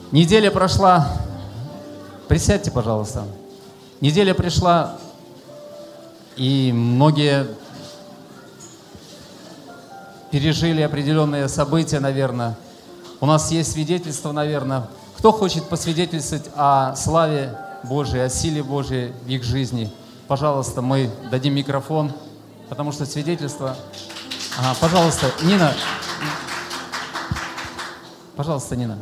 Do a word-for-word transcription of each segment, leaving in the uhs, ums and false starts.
Неделя прошла. Присядьте, пожалуйста. Неделя пришла, и многие пережили определенные события, наверное. У нас есть свидетельство, наверное. Кто хочет посвидетельствовать о славе Божией, о силе Божией в их жизни? Пожалуйста, мы дадим микрофон, потому что свидетельство... Ага, пожалуйста, Нина. Пожалуйста, Нина.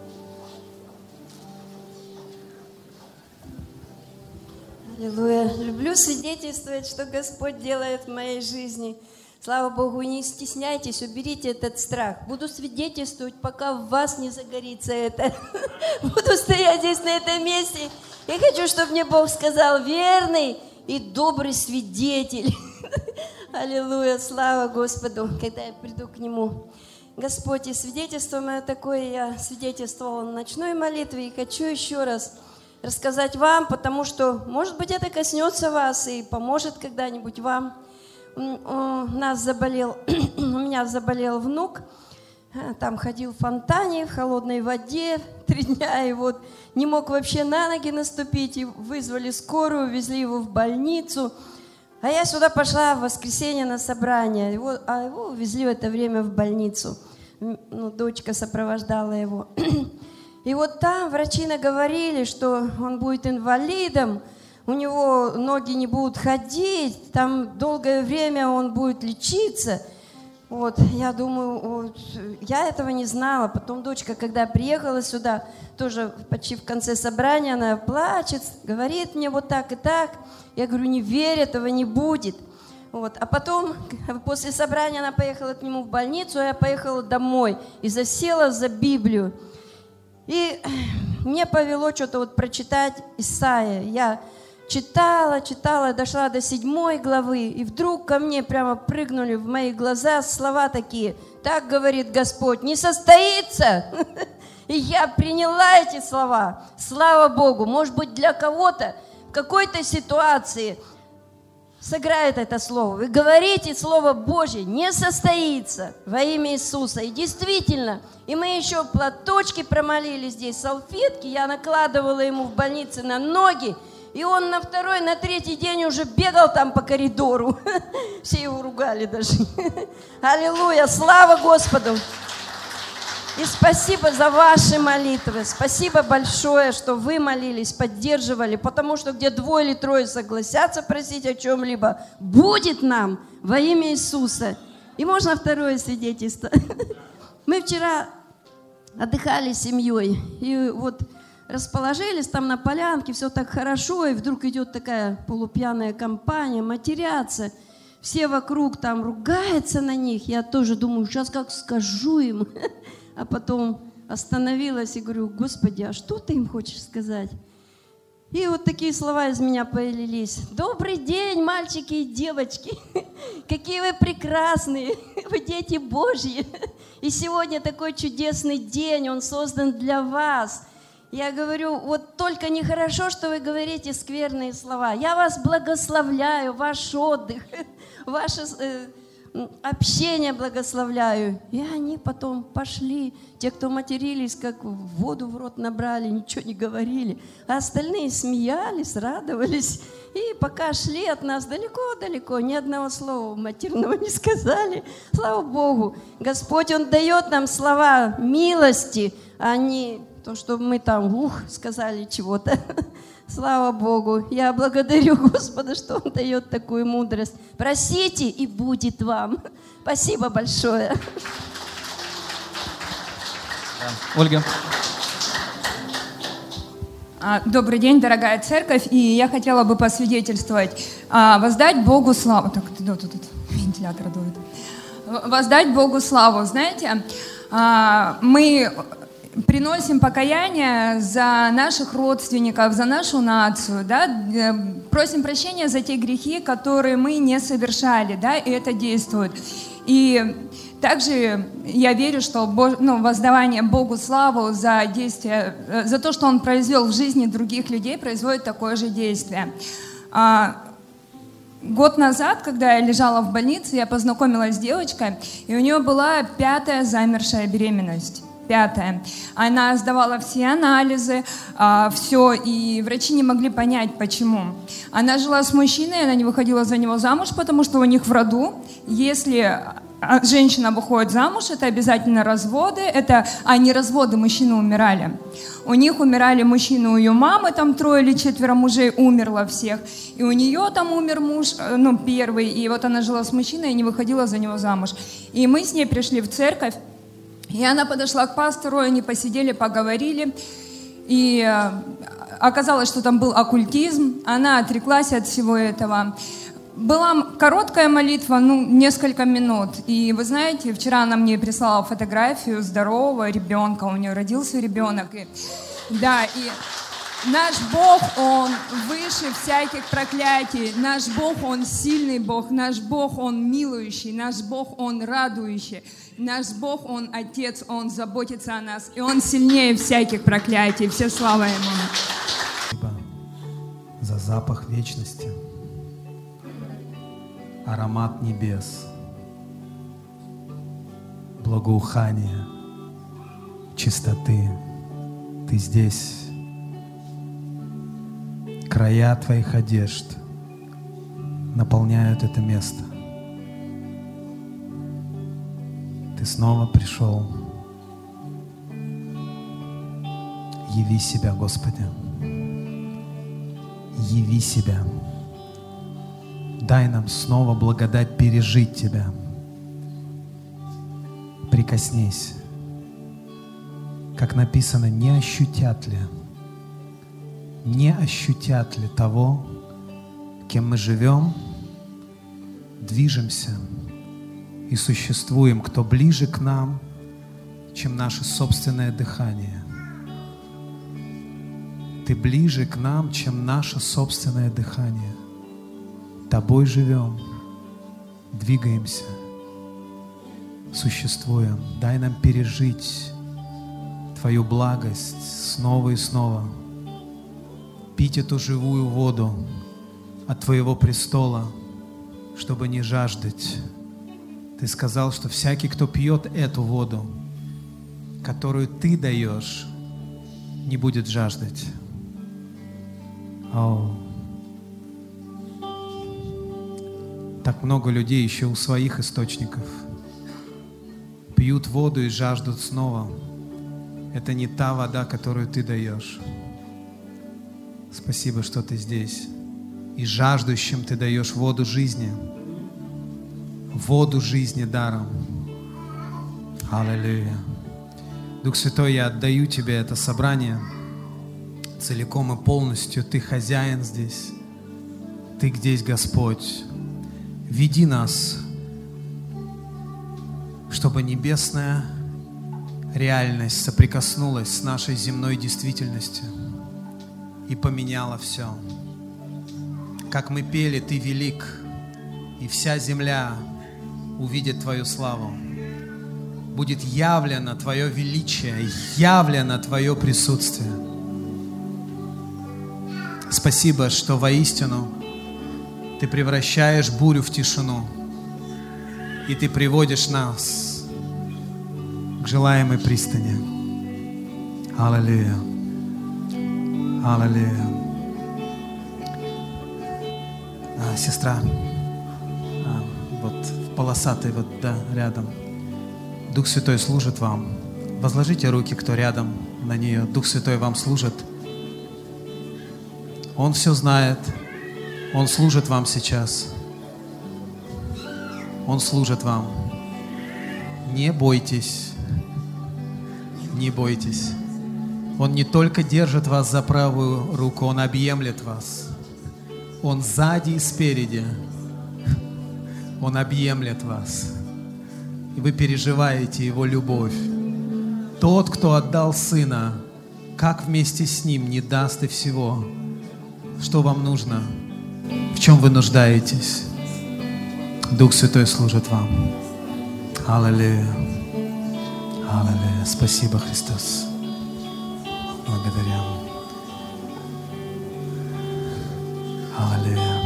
Аллилуйя. Люблю свидетельствовать, что Господь делает в моей жизни. Слава Богу, не стесняйтесь, уберите этот страх. Буду свидетельствовать, пока в вас не загорится это. Буду стоять здесь на этом месте. Я хочу, чтобы мне Бог сказал: верный и добрый свидетель. Аллилуйя, слава Господу, когда я приду к Нему. Господь, и свидетельство мое такое, я свидетельствовала на ночной молитве, и хочу еще раз рассказать вам, потому что, может быть, это коснется вас и поможет когда-нибудь вам. У нас заболел, у меня заболел внук, там ходил в фонтане, в холодной воде три дня, и вот не мог вообще на ноги наступить, и вызвали скорую, везли его в больницу. А я сюда пошла в воскресенье на собрание, его, а его увезли в это время в больницу. Ну, дочка сопровождала его. И вот там врачи наговорили, что он будет инвалидом, у него ноги не будут ходить, там долгое время он будет лечиться. Вот, я думаю, вот, я этого не знала. Потом дочка, когда приехала сюда, тоже почти в конце собрания, она плачет, говорит мне вот так и так. Я говорю, не верь, этого не будет. Вот. А потом, после собрания, она поехала к нему в больницу, а я поехала домой и засела за Библию. И мне повело что-то вот прочитать Исайя. Я читала, читала, дошла до седьмой главы, и вдруг ко мне прямо прыгнули в мои глаза слова такие: так говорит Господь, не состоится. И я приняла эти слова. Слава Богу, может быть, для кого-то в какой-то ситуации сыграет это слово. Вы говорите, Слово Божье не состоится во имя Иисуса. И действительно, и мы еще платочки промолили здесь, салфетки, я накладывала ему в больнице на ноги, и он на второй, на третий день уже бегал там по коридору. Все его ругали даже. Аллилуйя, слава Господу! И спасибо за ваши молитвы. Спасибо большое, что вы молились, поддерживали, потому что где двое или трое согласятся просить о чем-либо, будет нам во имя Иисуса. И можно второе свидетельство. Мы вчера отдыхали с семьей, и вот расположились там на полянке, все так хорошо, и вдруг идет такая полупьяная компания, матерятся. Все вокруг там ругаются на них. Я тоже думаю, сейчас как скажу им. А потом остановилась и говорю: Господи, а что ты им хочешь сказать? И вот такие слова из меня полились. Добрый день, мальчики и девочки. Какие вы прекрасные. Вы дети Божьи. И сегодня такой чудесный день, он создан для вас. Я говорю, вот только нехорошо, что вы говорите скверные слова. Я вас благословляю, ваш отдых, ваше э, общение благословляю. И они потом пошли, те, кто матерились, как воду в рот набрали, ничего не говорили. А остальные смеялись, радовались. И пока шли от нас далеко-далеко, ни одного слова матерного не сказали. Слава Богу, Господь, Он дает нам слова милости, а не то, что мы там, ух, сказали чего-то. Слава Богу. Я благодарю Господа, что Он дает такую мудрость. Просите, и будет вам. Спасибо большое. Ольга. Добрый день, дорогая церковь. И я хотела бы посвидетельствовать, воздать Богу славу. Так, тут, тут, тут вентилятор дует. Воздать Богу славу. Знаете, мы приносим покаяние за наших родственников, за нашу нацию, да? Просим прощения за те грехи, которые мы не совершали, да? И это действует. И также я верю, что ну, воздавание Богу славу за действие, за то, что Он произвел в жизни других людей, производит такое же действие. Год назад, когда я лежала в больнице, я познакомилась с девочкой, и у нее была пятая замершая беременность. Пятая. Она сдавала все анализы, все, и врачи не могли понять, почему. Она жила с мужчиной, она не выходила за него замуж, потому что у них в роду, если женщина выходит замуж, это обязательно разводы, это, а не разводы, мужчины умирали. У них умирали мужчины, у ее мамы там трое или четверо мужей умерло всех, и у нее там умер муж, ну, первый, и вот она жила с мужчиной и не выходила за него замуж. И мы с ней пришли в церковь, и она подошла к пастору, и они посидели, поговорили, и оказалось, что там был оккультизм, она отреклась от всего этого. Была короткая молитва, ну, несколько минут. И вы знаете, вчера она мне прислала фотографию здорового ребенка, у нее родился ребенок. И, да, и наш Бог, Он выше всяких проклятий. Наш Бог, Он сильный Бог. Наш Бог, Он милующий. Наш Бог, Он радующий. Наш Бог, Он Отец, Он заботится о нас. И Он сильнее всяких проклятий. Все слава Ему. Спасибо за запах вечности. Аромат небес, благоухание, чистоты. Ты здесь. Края твоих одежд наполняют это место. Ты снова пришел. Яви себя, Господи. Яви себя. Дай нам снова благодать пережить Тебя. Прикоснись. Как написано, не ощутят ли, не ощутят ли того, кем мы живем, движемся и существуем, кто ближе к нам, чем наше собственное дыхание. Ты ближе к нам, чем наше собственное дыхание. Тобой живем, двигаемся, существуем. Дай нам пережить Твою благость снова и снова, пить эту живую воду от Твоего престола, чтобы не жаждать. Ты сказал, что всякий, кто пьет эту воду, которую Ты даешь, не будет жаждать. О, так много людей еще у своих источников пьют воду и жаждут снова. Это не та вода, которую Ты даешь. Спасибо, что Ты здесь. И жаждущим Ты даешь воду жизни. Воду жизни даром. Аллилуйя. Дух Святой, я отдаю Тебе это собрание целиком и полностью. Ты хозяин здесь. Ты здесь, Господь. Веди нас, чтобы небесная реальность соприкоснулась с нашей земной действительностью и поменяла все. Как мы пели, Ты велик, и вся земля увидит Твою славу. Будет явлено Твое величие, явлено Твое присутствие. Спасибо, что воистину Ты превращаешь бурю в тишину, и Ты приводишь нас к желаемой пристани. Аллилуйя. Аллилуйя. А, сестра, а, вот в полосатой, вот, да, рядом. Дух Святой служит вам. Возложите руки, кто рядом, на нее. Дух Святой вам служит. Он все знает. Он служит вам сейчас. Он служит вам. Не бойтесь. Не бойтесь. Он не только держит вас за правую руку, Он объемлет вас. Он сзади и спереди. Он объемлет вас. И вы переживаете Его любовь. Тот, кто отдал Сына, как вместе с Ним не даст и всего. Что вам нужно? В чем вы нуждаетесь? Дух Святой служит вам. Аллилуйя. Аллилуйя. Спасибо, Христос. Благодаря. Аллилуйя.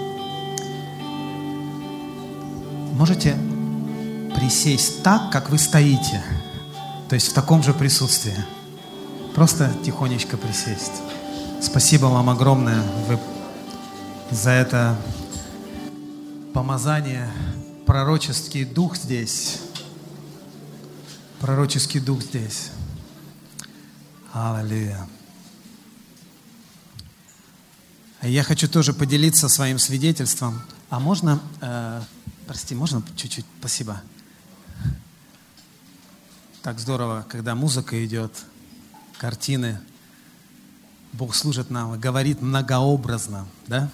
Можете присесть так, как вы стоите, то есть в таком же присутствии. просто тихонечко присесть. Спасибо вам огромное вы за это помазание. Пророческий дух здесь. Пророческий дух здесь. Аллилуйя. Я хочу тоже поделиться своим свидетельством. А можно, э, прости, можно чуть-чуть? Спасибо. Так здорово, когда музыка идет, картины. Бог служит нам и говорит многообразно, да?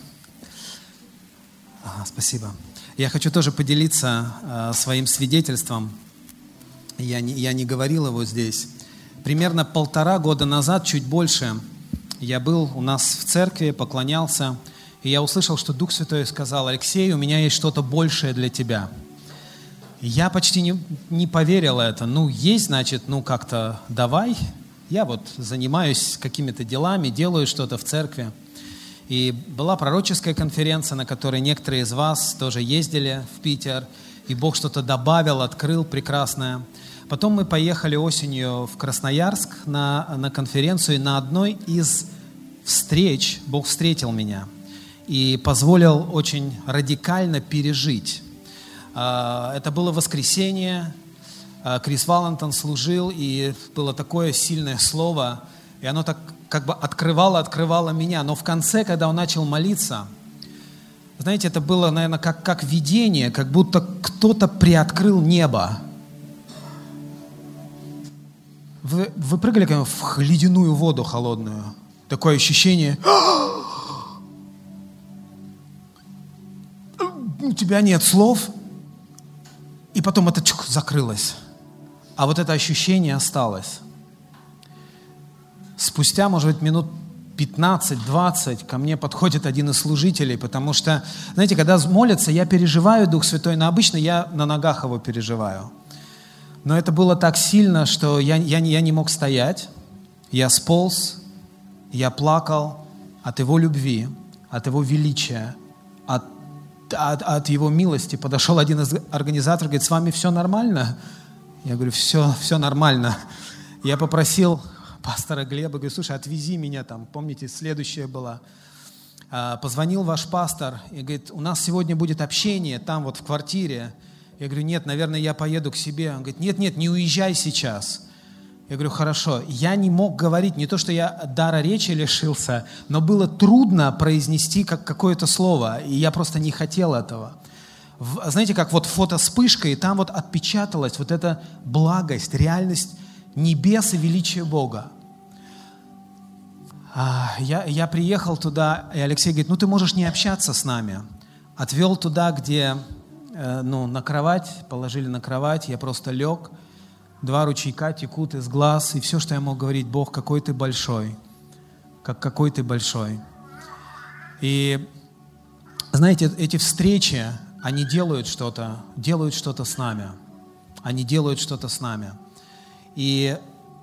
Ага, спасибо. Я хочу тоже поделиться э, своим свидетельством. Я не, я не говорил его здесь. Примерно полтора года назад, чуть больше, я был у нас в церкви, поклонялся, и я услышал, что Дух Святой сказал: Алексей, у меня есть что-то большее для тебя. Я почти не, не поверил это. Ну, есть, значит, ну как-то давай. Я вот занимаюсь какими-то делами, делаю что-то в церкви. И была пророческая конференция, на которой некоторые из вас тоже ездили в Питер, и Бог что-то добавил, открыл прекрасное. Потом мы поехали осенью в Красноярск на, на конференцию, и на одной из встреч Бог встретил меня и позволил очень радикально пережить. Это было воскресенье, Крис Валентон служил, и было такое сильное слово, и оно так как бы открывало, открывало меня. Но в конце, когда он начал молиться, знаете, это было, наверное, как, как видение, как будто кто-то приоткрыл небо. Вы, вы прыгали как в ледяную воду холодную. Такое ощущение. У тебя нет слов. И потом это чук, закрылось. А вот это ощущение осталось. Спустя, может быть, минут пятнадцать-двадцать ко мне подходит один из служителей, потому что, знаете, когда молятся, я переживаю Дух Святой, но обычно я на ногах его переживаю. Но это было так сильно, что я, я, я не мог стоять. Я сполз, я плакал от его любви, от его величия, от, от, от его милости. Подошел один из организаторов, говорит: с вами все нормально? Я говорю: все, все нормально. Я попросил пастора Глеба, говорю: слушай, отвези меня там. Помните, следующее было. Позвонил ваш пастор и говорит: у нас сегодня будет общение там вот в квартире. Я говорю: нет, наверное, я поеду к себе. Он говорит: нет, нет, не уезжай сейчас. Я говорю: хорошо. Я не мог говорить, не то, что я дара речи лишился, но было трудно произнести как какое-то слово, и я просто не хотел этого. Знаете, как вот фотоспышка, и там вот отпечаталась вот эта благость, реальность небес и величие Бога. Я, я приехал туда, и Алексей говорит: ну ты можешь не общаться с нами. Отвел туда, где... ну, на кровать, положили на кровать, я просто лег, два ручейка текут из глаз, и все, что я мог говорить: Бог, какой ты большой, как какой ты большой. И знаете, эти встречи, они делают что-то, делают что-то с нами, они делают что-то с нами. И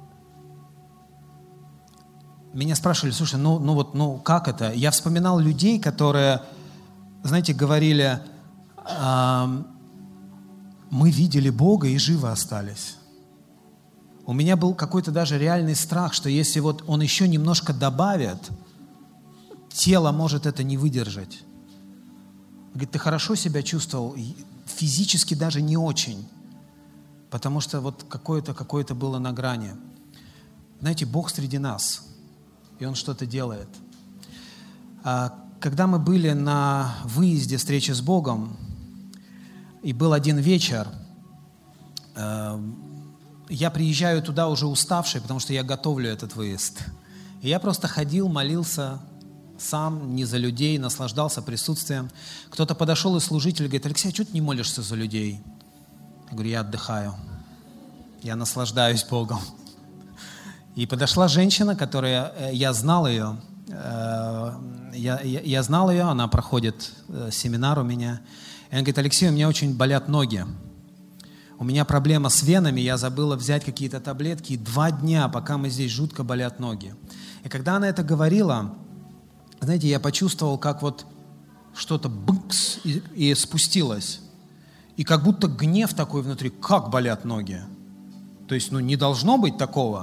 меня спрашивали: слушай, ну, ну вот, ну как это? Я вспоминал людей, которые, знаете, говорили: мы видели Бога и живы остались. У меня был какой-то даже реальный страх, что если вот Он еще немножко добавит, тело может это не выдержать. Говорит: ты хорошо себя чувствовал? Физически даже не очень, потому что вот какое-то, какое-то было на грани. Знаете, Бог среди нас, и Он что-то делает. Когда мы были на выезде встречи с Богом, и был один вечер, я приезжаю туда уже уставший, потому что я готовлю этот выезд. И я просто ходил, молился сам, не за людей, наслаждался присутствием. Кто-то подошел из служителей, говорит: Алексей, а что ты не молишься за людей? Я говорю: я отдыхаю, я наслаждаюсь Богом. И подошла женщина, которая, я знал ее, я, я, я знал ее, она проходит семинар у меня. И она говорит: Алексей, у меня очень болят ноги. У меня проблема с венами, я забыла взять какие-то таблетки. И два дня, пока мы здесь, жутко болят ноги. И когда она это говорила, знаете, я почувствовал, как вот что-то быкс и, и спустилось. И как будто гнев такой внутри: как болят ноги? То есть, ну, не должно быть такого.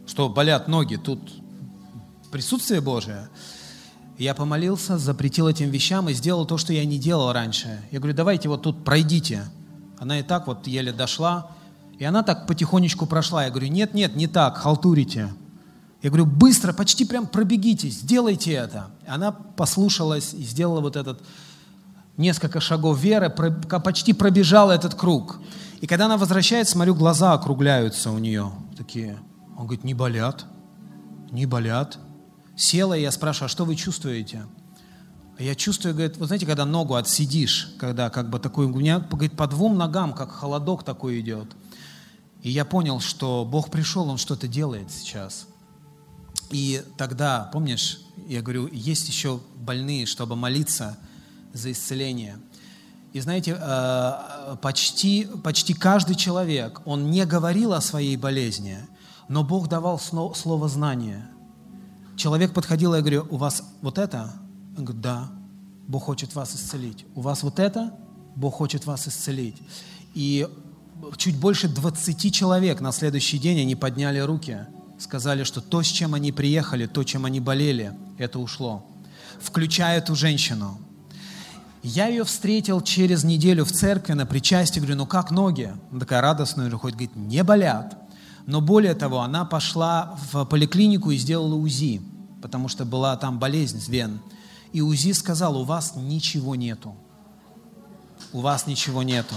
что болят ноги, тут присутствие Божие. Я помолился, запретил этим вещам и сделал то, что я не делал раньше. Я говорю, давайте вот тут пройдите. Она и так вот еле дошла, и она так потихонечку прошла. Я говорю, нет, нет, не так, халтурите. Я говорю, быстро, почти прям пробегите, сделайте это. Она послушалась и сделала вот этот несколько шагов веры, почти пробежала этот круг. И когда она возвращается, смотрю, глаза округляются у нее такие. Он говорит, не болят, не болят. Села, и я спрашиваю, а что вы чувствуете? Я чувствую, говорит, вы знаете, когда ногу отсидишь, когда как бы такой, у меня, говорит, по двум ногам, как холодок такой идет. И я понял, что Бог пришел, Он что-то делает сейчас. И тогда, помнишь, я говорю, есть еще больные, чтобы молиться за исцеление. И знаете, почти, почти каждый человек, он не говорил о своей болезни, но Бог давал слово знания. Человек подходил, и я говорю, у вас вот это? Он говорит, да, Бог хочет вас исцелить. У вас вот это? Бог хочет вас исцелить. И чуть больше двадцати человек на следующий день они подняли руки, сказали, что то, с чем они приехали, то, чем они болели, это ушло. Включая эту женщину. Я ее встретил через неделю в церкви на причастии, говорю, ну как ноги? Она такая радостная, хоть говорит, не болят. Но более того, она пошла в поликлинику и сделала УЗИ, потому что была там болезнь вен. И УЗИ сказал, у вас ничего нету. У вас ничего нету.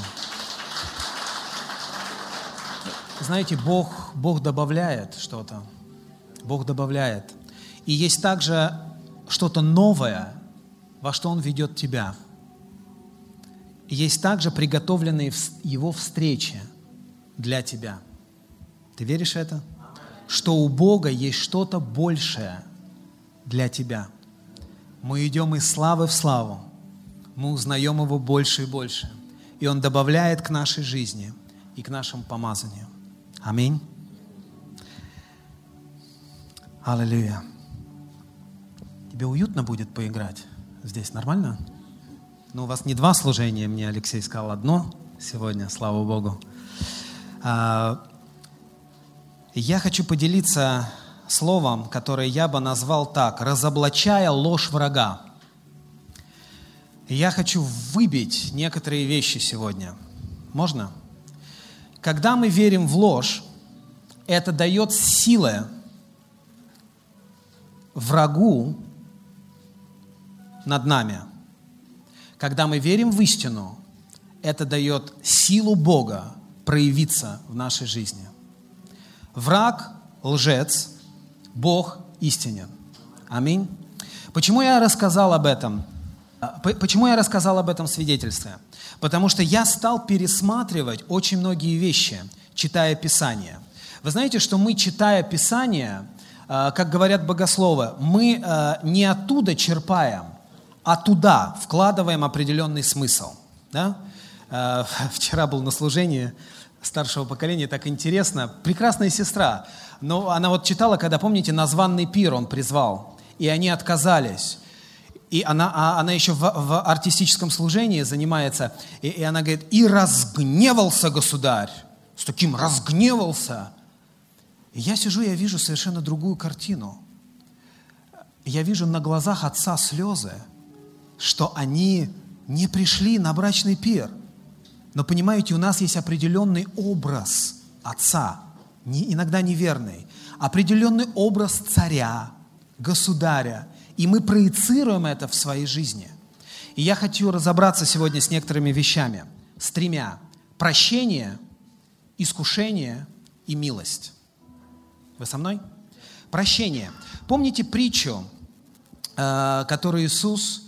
Знаете, Бог, Бог добавляет что-то. Бог добавляет. И есть также что-то новое, во что Он ведет тебя. И есть также приготовленные Его встречи для тебя. Ты веришь в это? Что у Бога есть что-то большее для тебя. Мы идем из славы в славу. Мы узнаем Его больше и больше. И Он добавляет к нашей жизни и к нашему помазанию. Аминь. Аллилуйя. Тебе уютно будет поиграть здесь? Нормально? Ну, у вас не два служения, мне Алексей сказал, одно сегодня, слава Богу. Я хочу поделиться словом, которое я бы назвал так, разоблачая ложь врага. Я хочу выбить некоторые вещи сегодня. Можно? Когда мы верим в ложь, это дает силы врагу над нами. Когда мы верим в истину, это дает силу Бога проявиться в нашей жизни. Враг – лжец, Бог – истинен. Аминь. Почему я рассказал об этом? Почему я рассказал об этом свидетельстве? Потому что я стал пересматривать очень многие вещи, читая Писание. Вы знаете, что мы, читая Писание, как говорят богословы, мы не оттуда черпаем, а туда вкладываем определенный смысл. Да? Вчера был на служении старшего поколения, так интересно. Прекрасная сестра, но она вот читала, когда, помните, на званный пир он призвал, и они отказались. И она, а она еще в, в артистическом служении занимается, и, и она говорит, и разгневался государь, с таким разгневался. И я сижу, я вижу совершенно другую картину. Я вижу на глазах отца слезы, что они не пришли на брачный пир. Но понимаете, у нас есть определенный образ отца, не, иногда неверный, определенный образ царя, государя, и мы проецируем это в своей жизни. И я хочу разобраться сегодня с некоторыми вещами, с тремя. Прощение, искушение и милость. Вы со мной? Прощение. Помните притчу, которую Иисус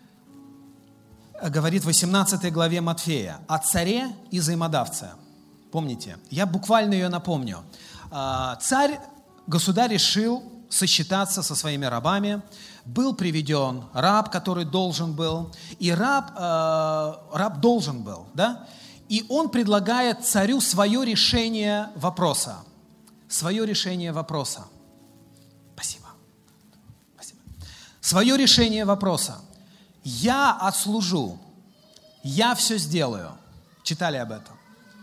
говорит в восемнадцатой главе Матфея о царе и взаимодавце. Помните? Я буквально ее напомню. Царь, государь решил сосчитаться со своими рабами. Был приведен раб, который должен был. И раб, э, раб должен был, да? И он предлагает царю свое решение вопроса. Свое решение вопроса. Спасибо. Спасибо. Свое решение вопроса. Я отслужу, я все сделаю. Читали об этом.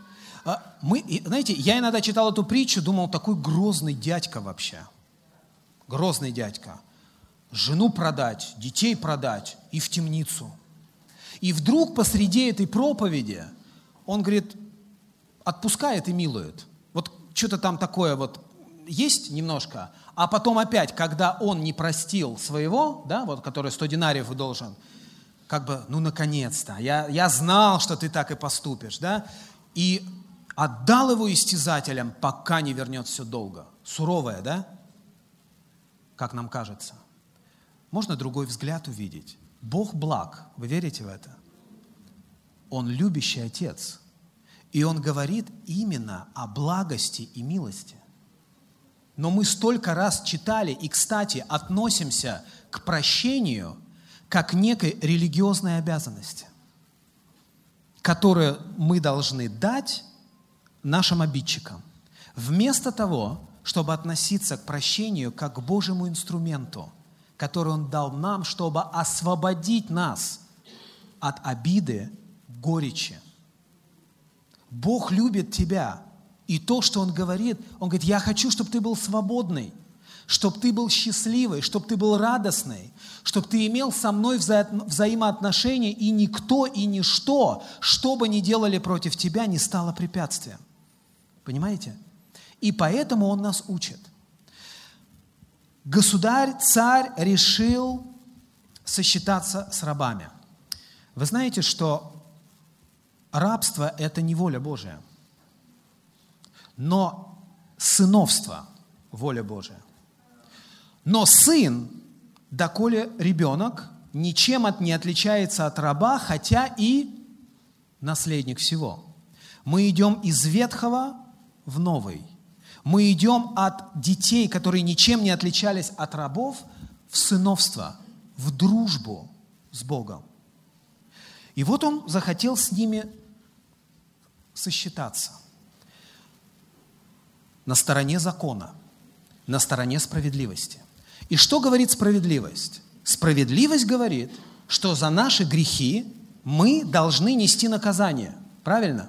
Мы, знаете, я иногда читал эту притчу, думал, такой грозный дядька вообще. Грозный дядька. Жену продать, детей продать и в темницу. И вдруг посреди этой проповеди он говорит, отпускает и милует. Вот что-то там такое вот есть немножко, а потом опять, когда он не простил своего, да, вот, который сто динариев должен, как бы, ну, наконец-то, я, я знал, что ты так и поступишь, да, и отдал его истязателям, пока не вернет все долго. Суровое, да? Как нам кажется. Можно другой взгляд увидеть. Бог благ. Вы верите в это? Он любящий Отец. И Он говорит именно о благости и милости. Но мы столько раз читали и, кстати, относимся к прощению как к некой религиозной обязанности, которую мы должны дать нашим обидчикам. Вместо того, чтобы относиться к прощению как к Божьему инструменту, который Он дал нам, чтобы освободить нас от обиды, горечи. Бог любит тебя. И то, что Он говорит, Он говорит, я хочу, чтобы ты был свободный, чтобы ты был счастливый, чтобы ты был радостный, чтобы ты имел со мной вза- взаимоотношения, и никто и ничто, что бы ни делали против тебя, не стало препятствием. Понимаете? И поэтому Он нас учит. Государь, царь решил сосчитаться с рабами. Вы знаете, что рабство – это не воля Божия, но сыновство – воля Божия. Но сын, доколе ребенок, ничем от, не отличается от раба, хотя и наследник всего. Мы идем из ветхого в новый. Мы идем от детей, которые ничем не отличались от рабов, в сыновство, в дружбу с Богом. И вот Он захотел с ними сосчитаться. На стороне закона, на стороне справедливости. И что говорит справедливость? Справедливость говорит, что за наши грехи мы должны нести наказание. Правильно?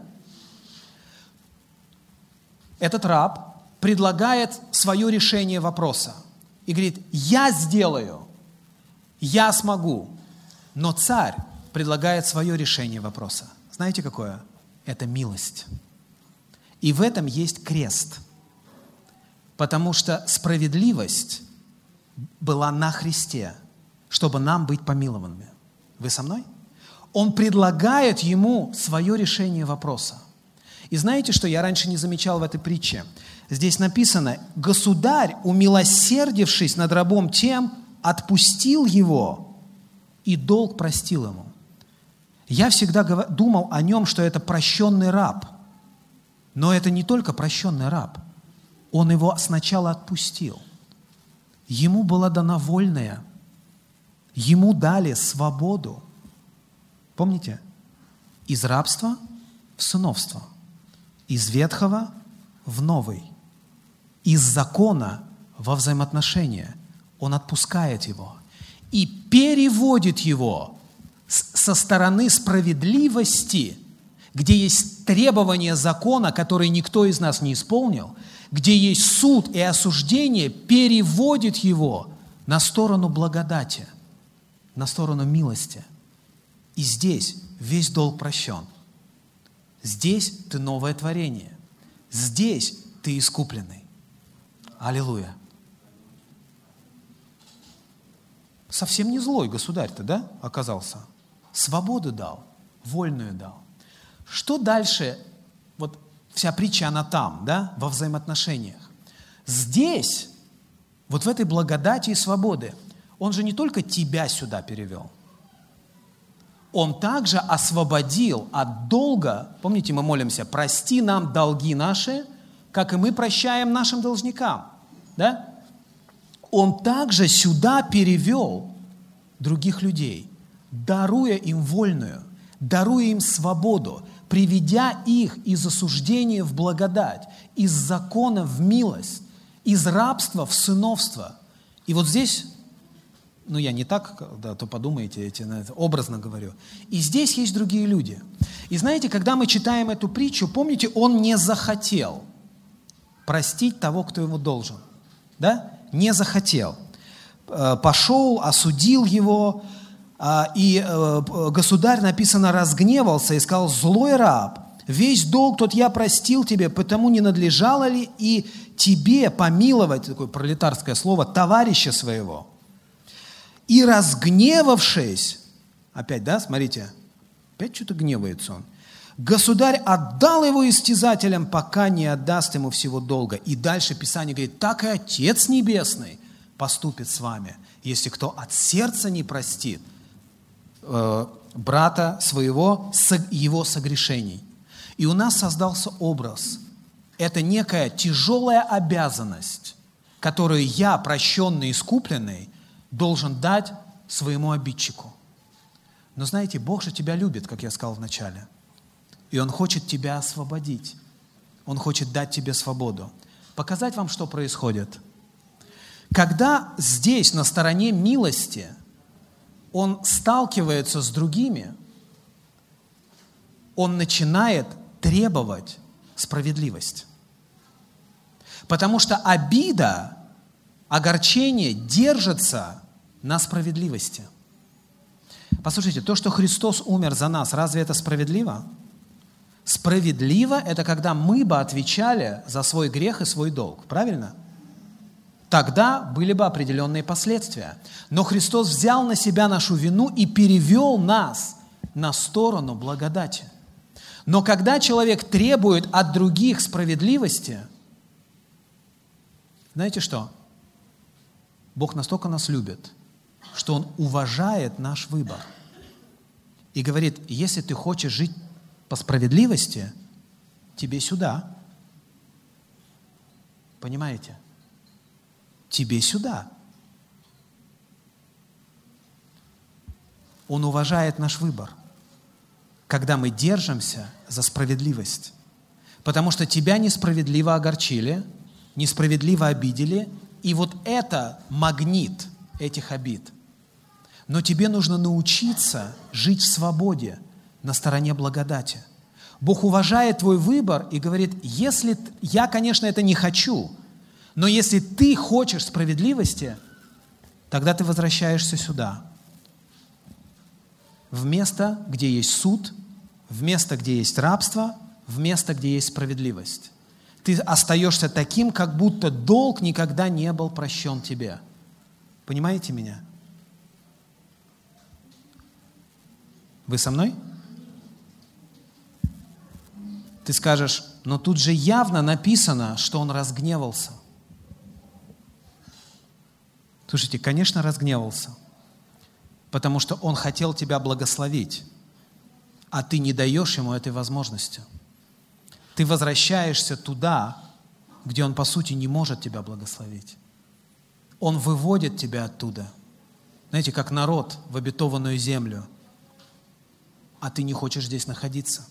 Этот раб предлагает свое решение вопроса и говорит, я сделаю, я смогу. Но царь предлагает свое решение вопроса. Знаете какое? Это милость. И в этом есть крест. Потому что справедливость была на Христе, чтобы нам быть помилованными. Вы со мной? Он предлагает ему свое решение вопроса. И знаете, что я раньше не замечал в этой притче? Здесь написано, государь, умилосердившись над рабом тем, отпустил его, и долг простил ему. Я всегда думал о нем, что это прощенный раб. Но это не только прощенный раб. Он его сначала отпустил. Ему была дана вольная. Ему дали свободу. Помните? Из рабства в сыновство. Из ветхого в новый. Из закона во взаимоотношения. Он отпускает его. И переводит его со стороны справедливости, где есть требования закона, которые никто из нас не исполнил, где есть суд и осуждение, переводит его на сторону благодати, на сторону милости. И здесь весь долг прощен. Здесь ты новое творение. Здесь ты искупленный. Аллилуйя. Совсем не злой государь-то, да, оказался? Свободу дал, вольную дал. Что дальше? Вот вся притча, она там, да, во взаимоотношениях. Здесь, вот в этой благодати и свободе, Он же не только тебя сюда перевел. Он также освободил от долга, помните, мы молимся, прости нам долги наши, как и мы прощаем нашим должникам, да? Он также сюда перевел других людей, даруя им вольную, даруя им свободу, приведя их из осуждения в благодать, из закона в милость, из рабства в сыновство. И вот здесь Ну, я не так, да, то подумаете, эти, образно говорю. И здесь есть другие люди. И знаете, когда мы читаем эту притчу, помните, он не захотел простить того, кто ему должен. Да? Не захотел. Пошел, осудил его, и государь, написано, разгневался и сказал: «Злой раб, весь долг тот я простил тебе, потому не надлежало ли и тебе помиловать», такое пролетарское слово, «товарища своего». И разгневавшись, опять, да, смотрите, опять что-то гневается он, государь отдал его истязателям, пока не отдаст ему всего долга. И дальше Писание говорит: так и Отец Небесный поступит с вами, если кто от сердца не простит э, брата своего его согрешений. И у нас создался образ. Это некая тяжелая обязанность, которую я, прощенный и искупленный, должен дать своему обидчику. Но знаете, Бог же тебя любит, как я сказал вначале. И Он хочет тебя освободить. Он хочет дать тебе свободу. Показать вам, что происходит. Когда здесь, на стороне милости, он сталкивается с другими, он начинает требовать справедливость. Потому что обида, огорчение держится на справедливости. Послушайте, то, что Христос умер за нас, разве это справедливо? Справедливо – это когда мы бы отвечали за свой грех и свой долг. Правильно? Тогда были бы определенные последствия. Но Христос взял на себя нашу вину и перевел нас на сторону благодати. Но когда человек требует от других справедливости, знаете что? Бог настолько нас любит, что Он уважает наш выбор. И говорит: если ты хочешь жить по справедливости, тебе сюда. Понимаете? Тебе сюда. Он уважает наш выбор, когда мы держимся за справедливость. Потому что тебя несправедливо огорчили, несправедливо обидели, и вот это магнит этих обид. Но тебе нужно научиться жить в свободе, на стороне благодати. Бог уважает твой выбор и говорит: если я, конечно, это не хочу, но если ты хочешь справедливости, тогда ты возвращаешься сюда. В место, где есть суд, в место, где есть рабство, в место, где есть справедливость. Ты остаешься таким, как будто долг никогда не был прощен тебе. Понимаете меня? Вы со мной? Ты скажешь: но тут же явно написано, что он разгневался. Слушайте, конечно, разгневался, потому что он хотел тебя благословить, а ты не даешь ему этой возможности. Ты возвращаешься туда, где он, по сути, не может тебя благословить. Он выводит тебя оттуда. Знаете, как народ в обетованную землю, а ты не хочешь здесь находиться.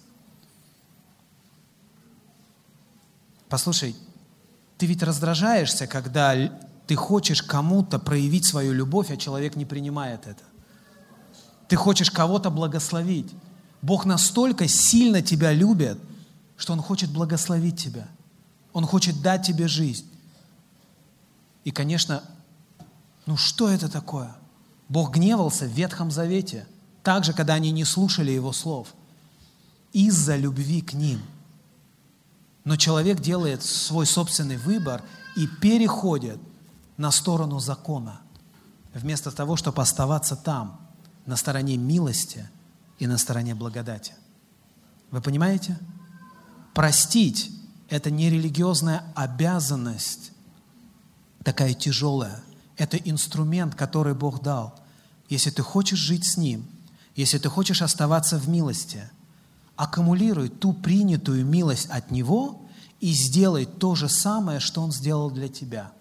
Послушай, ты ведь раздражаешься, когда ты хочешь кому-то проявить свою любовь, а человек не принимает это. Ты хочешь кого-то благословить. Бог настолько сильно тебя любит, что Он хочет благословить тебя. Он хочет дать тебе жизнь. И, конечно, ну что это такое? Бог гневался в Ветхом Завете, также, когда они не слушали Его слов, из-за любви к ним. Но человек делает свой собственный выбор и переходит на сторону закона, вместо того, чтобы оставаться там, на стороне милости и на стороне благодати. Вы понимаете? Простить – это не религиозная обязанность, такая тяжелая. Это инструмент, который Бог дал. Если ты хочешь жить с Ним, если ты хочешь оставаться в милости, аккумулируй ту принятую милость от Него и сделай то же самое, что Он сделал для тебя.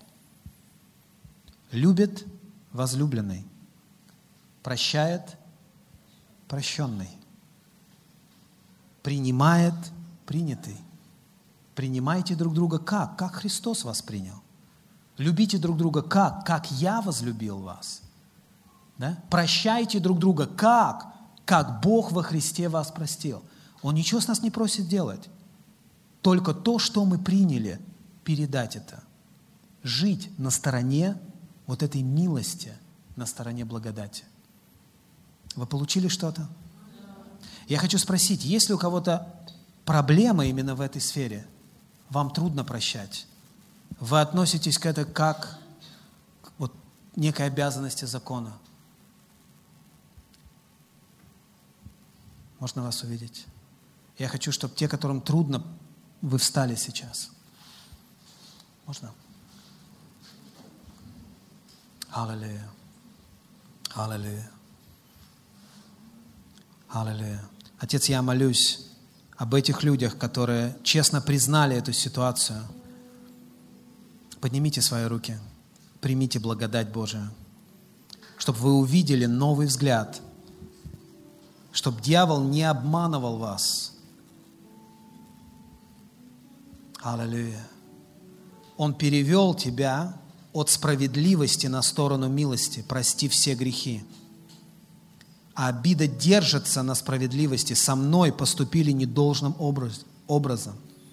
Любит возлюбленный, прощает прощенный, принимает принятый. Принимайте друг друга как? Как Христос вас принял. Любите друг друга как? Как я возлюбил вас. Да? Прощайте друг друга. Как? Как Бог во Христе вас простил. Он ничего с нас не просит делать. Только то, что мы приняли, передать это. Жить на стороне вот этой милости, на стороне благодати. Вы получили что-то? Я хочу спросить, есть ли у кого-то проблема именно в этой сфере? Вам трудно прощать. Вы относитесь к этому как к вот некой обязанности закона. Можно вас увидеть? Я хочу, чтобы те, которым трудно, вы встали сейчас. Можно? Аллилуйя. Аллилуйя. Аллилуйя. Отец, я молюсь об этих людях, которые честно признали эту ситуацию. Поднимите свои руки, примите благодать Божию, чтобы вы увидели новый взгляд, чтобы дьявол не обманывал вас. Аллилуйя. Он перевел тебя от справедливости на сторону милости, прости все грехи. А обида держится на справедливости. Со мной поступили недолжным образом.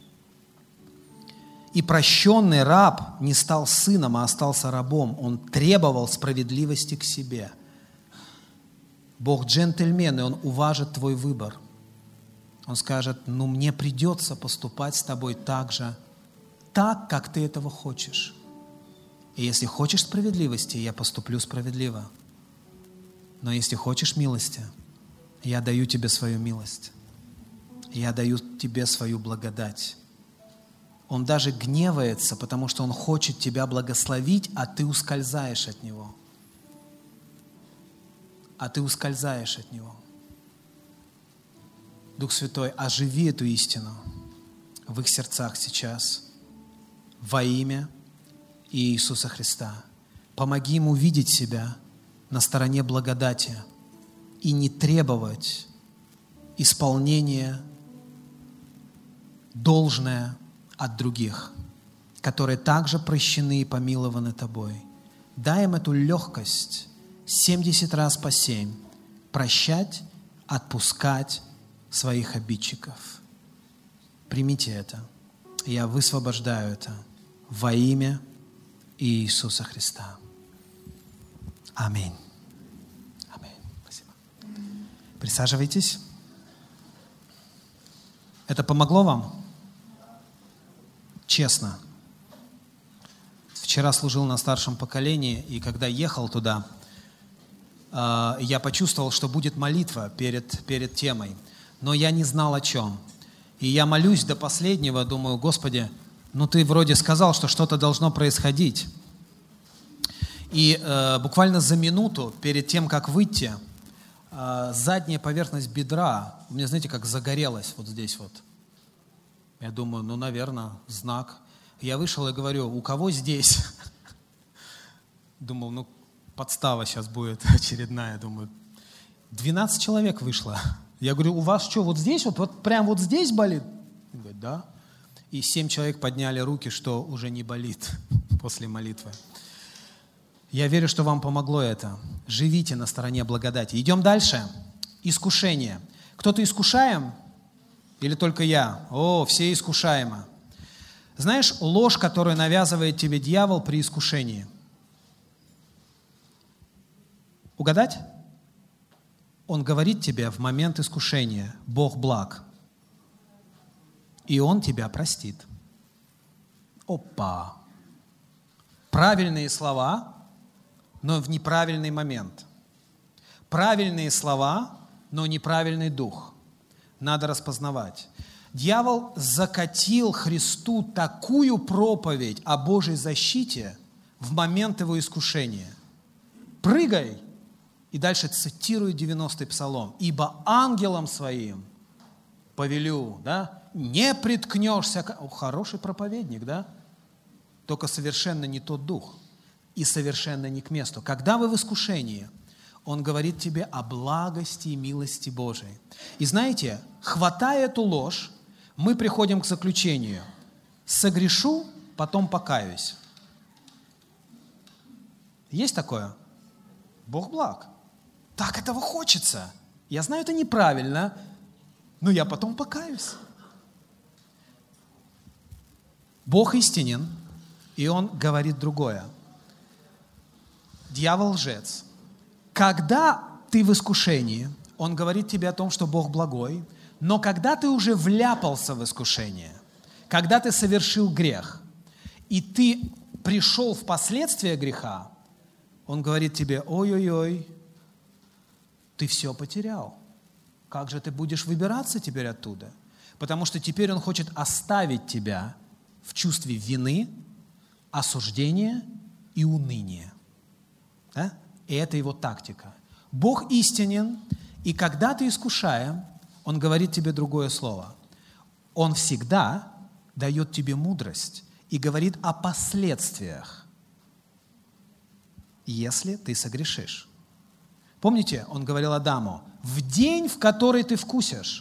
И прощенный раб не стал сыном, а остался рабом. Он требовал справедливости к себе. Бог джентльмен, и Он уважит твой выбор. Он скажет, ну мне придется поступать с тобой так же, так, как ты этого хочешь. И если хочешь справедливости, я поступлю справедливо. Но если хочешь милости, я даю тебе свою милость. Я даю тебе свою благодать. Он даже гневается, потому что Он хочет тебя благословить, а ты ускользаешь от Него. А ты ускользаешь от Него. Дух Святой, оживи эту истину в их сердцах сейчас во имя Иисуса Христа. Помоги им увидеть себя на стороне благодати и не требовать исполнения должное от других, которые также прощены и помилованы Тобой. Дай им эту легкость семьдесят раз по семь прощать, отпускать своих обидчиков. Примите это. Я высвобождаю это во имя Иисуса Христа. Аминь. Аминь. Спасибо. Присаживайтесь. Это помогло вам? Честно. Вчера служил на старшем поколении, и когда ехал туда, я почувствовал, что будет молитва перед, перед темой. Но я не знал о чем. И я молюсь до последнего, думаю, Господи, ну Ты вроде сказал, что что-то должно происходить. И э, буквально за минуту перед тем, как выйти, э, задняя поверхность бедра, у меня, знаете, как загорелась вот здесь вот. Я думаю, ну, наверное, знак. Я вышел и говорю, у кого здесь? Думал, ну, подстава сейчас будет очередная. Думаю, двенадцать человек вышло. Я говорю, у вас что, вот здесь, вот, вот прям вот здесь болит? Он говорит, да. И семь человек подняли руки, что уже не болит после молитвы. Я верю, что вам помогло это. Живите на стороне благодати. Идем дальше. Искушение. Кто-то искушаем? Или только я? О, все искушаемы. Знаешь, ложь, которую навязывает тебе дьявол при искушении. Угадать? Он говорит тебе в момент искушения, Бог благ. И Он тебя простит. Опа! Правильные слова, но в неправильный момент. Правильные слова, но неправильный дух. Надо распознавать. Дьявол закатил Христу такую проповедь о Божьей защите в момент его искушения. Прыгай! И дальше цитирует девяностый псалом. «Ибо ангелом своим повелю, да, не приткнешься». О, хороший проповедник, да? Только совершенно не тот дух. И совершенно не к месту. Когда вы в искушении, Он говорит тебе о благости и милости Божией. И знаете, хватая эту ложь, мы приходим к заключению. Согрешу, потом покаюсь. Есть такое? Бог благ. так этого хочется. Я знаю, это неправильно, но я потом покаюсь. Бог истинен, и Он говорит другое. Дьявол лжец. Когда ты в искушении, он говорит тебе о том, что Бог благой, но когда ты уже вляпался в искушение, когда ты совершил грех, и ты пришел в последствия греха, он говорит тебе: ой-ой-ой, ты все потерял. Как же ты будешь выбираться теперь оттуда? Потому что теперь он хочет оставить тебя в чувстве вины, осуждения и уныния. Да? И это его тактика. Бог истинен, и когда ты искушаем, Он говорит тебе другое слово. Он всегда дает тебе мудрость и говорит о последствиях, если ты согрешишь. Помните, Он говорил Адаму: в день, в который ты вкусишь,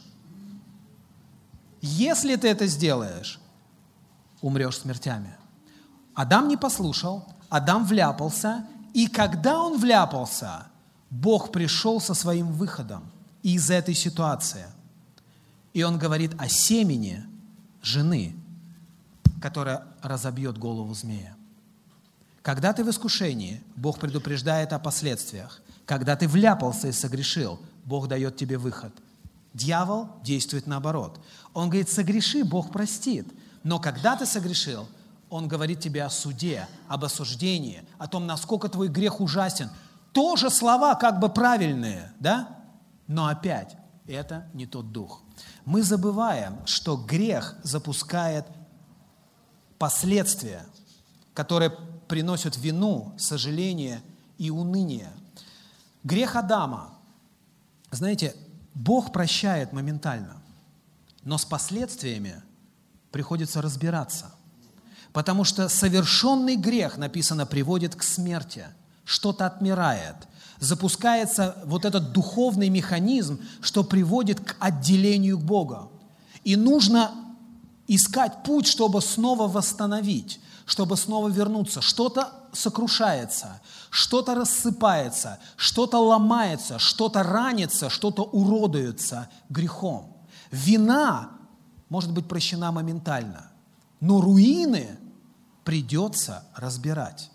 если ты это сделаешь, умрешь смертями. Адам не послушал, Адам вляпался, и когда он вляпался, Бог пришел со своим выходом из этой ситуации. И Он говорит о семени жены, которая разобьет голову змея. Когда ты в искушении, Бог предупреждает о последствиях. Когда ты вляпался и согрешил, Бог дает тебе выход. Дьявол действует наоборот. Он говорит: согреши, Бог простит. Но когда ты согрешил, Он говорит тебе о суде, об осуждении, о том, насколько твой грех ужасен. Тоже слова как бы правильные, да? Но опять, это не тот дух. Мы забываем, что грех запускает последствия, которые приносят вину, сожаление и уныние. Грех Адама, знаете, Бог прощает моментально, но с последствиями приходится разбираться. Потому что совершенный грех, написано, приводит к смерти. Что-то отмирает. Запускается вот этот духовный механизм, что приводит к отделению к Богу. И нужно искать путь, чтобы снова восстановить, чтобы снова вернуться. Что-то сокрушается, что-то рассыпается, что-то ломается, что-то ранится, что-то уродуется грехом. Вина может быть прощена моментально, но руины придется разбирать.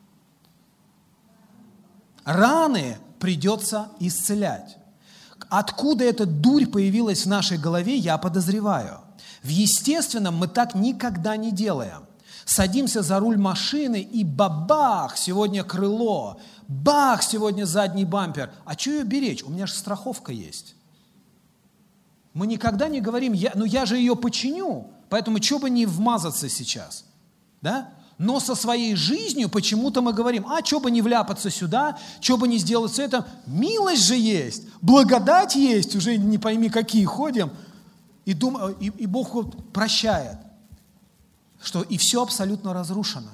Раны придется исцелять. Откуда эта дурь появилась в нашей голове, я подозреваю. В естественном мы так никогда не делаем. Садимся за руль машины и бабах, сегодня крыло, бах, сегодня задний бампер. А что ее беречь? У меня же страховка есть. Мы никогда не говорим: я, ну я же ее починю, поэтому что бы не вмазаться сейчас, да? Но со своей жизнью почему-то мы говорим: а что бы не вляпаться сюда, что бы не сделать с этим, милость же есть, благодать есть, уже не пойми какие ходим, и, дум, и, и Бог вот прощает, что и все абсолютно разрушено.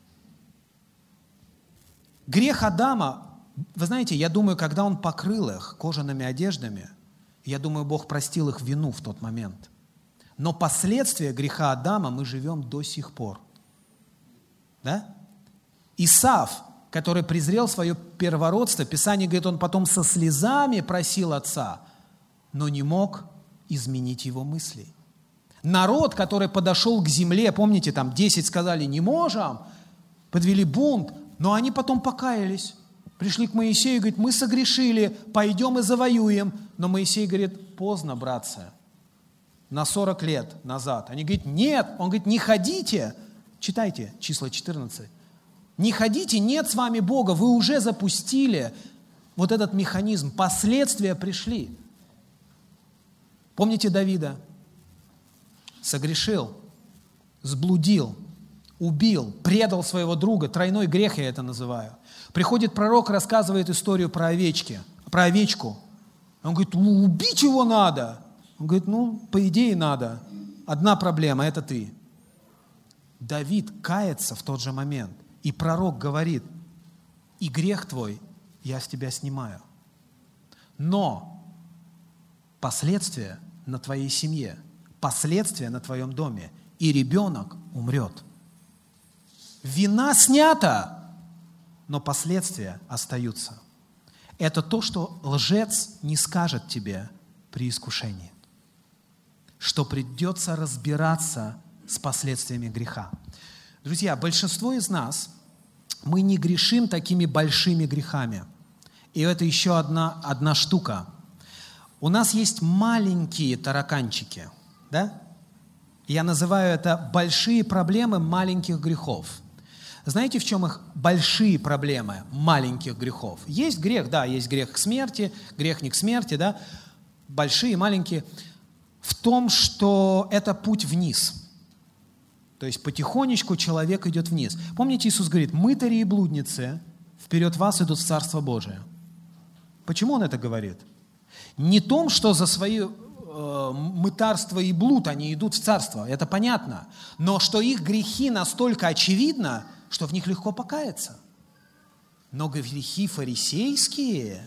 Грех Адама, вы знаете, я думаю, когда он покрыл их кожаными одеждами, я думаю, Бог простил их вину в тот момент. Но последствия греха Адама мы живем до сих пор. Да? Исав, который презрел свое первородство, Писание говорит, он потом со слезами просил отца, но не мог изменить его мыслей. Народ, который подошел к земле, помните, там десять сказали: не можем, подвели бунт, но они потом покаялись. Пришли к Моисею и говорят: мы согрешили, пойдем и завоюем. Но Моисей говорит: поздно, братцы, на сорок лет назад. Они говорят: нет. Он говорит: не ходите. Читайте числа четырнадцать. Не ходите, нет с вами Бога, вы уже запустили вот этот механизм, последствия пришли. Помните Давида? Согрешил, сблудил, убил, предал своего друга, тройной грех я это называю. Приходит пророк, рассказывает историю про овечки, про овечку. Он говорит: ну, убить его надо. Он говорит: ну, по идее надо. Одна проблема – это ты. Давид кается в тот же момент. И пророк говорит: и грех твой я с тебя снимаю. Но последствия на твоей семье, последствия на твоем доме, и ребенок умрет. Вина снята, но последствия остаются. это то, что лжец не скажет тебе при искушении, что придется разбираться с последствиями греха. Друзья, большинство из нас, мы не грешим такими большими грехами. И это еще одна, одна штука. У нас есть маленькие тараканчики, да? Я называю это большие проблемы маленьких грехов. Знаете, в чем их большие проблемы маленьких грехов? Есть грех, да, есть грех к смерти, грех не к смерти, да? Большие, маленькие. В том, что это путь вниз. То есть потихонечку человек идет вниз. Помните, Иисус говорит, мытари и блудницы вперед вас идут в Царство Божие. Почему Он это говорит? Не том, что за свои э, мытарство и блуд они идут в Царство, это понятно. Но что их грехи настолько очевидны, что в них легко покаяться. Но грехи фарисейские,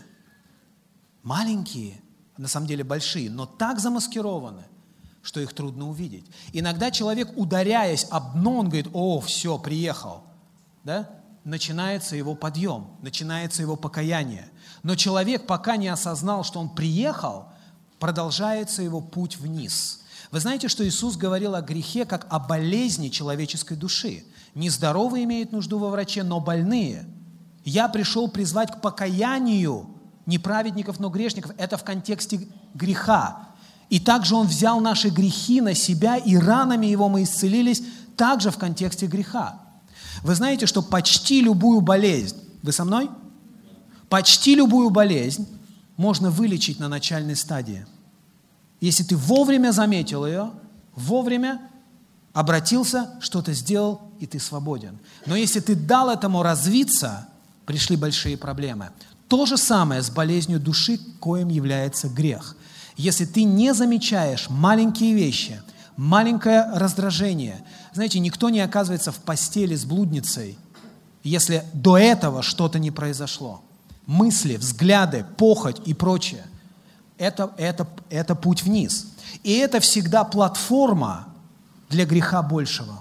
маленькие, на самом деле большие, но так замаскированы, что их трудно увидеть. Иногда человек, ударяясь об дно, он говорит, о, все, приехал. Да? Начинается его подъем, начинается его покаяние. Но человек, пока не осознал, что он приехал, продолжается его путь вниз. Вы знаете, что Иисус говорил о грехе, как о болезни человеческой души. Нездоровые имеют нужду во враче, но больные. Я пришел призвать к покаянию не праведников, но грешников. Это в контексте греха. И также Он взял наши грехи на себя, и ранами Его мы исцелились, также в контексте греха. Вы знаете, что почти любую болезнь, вы со мной? Почти любую болезнь можно вылечить на начальной стадии. Если ты вовремя заметил ее, вовремя обратился, что-то сделал, и ты свободен. Но если ты дал этому развиться, пришли большие проблемы. То же самое с болезнью души, коим является грех. Если ты не замечаешь маленькие вещи, маленькое раздражение, знаете, никто не оказывается в постели с блудницей, если до этого что-то не произошло. Мысли, взгляды, похоть и прочее. Это, это, это путь вниз. И это всегда платформа для греха большего.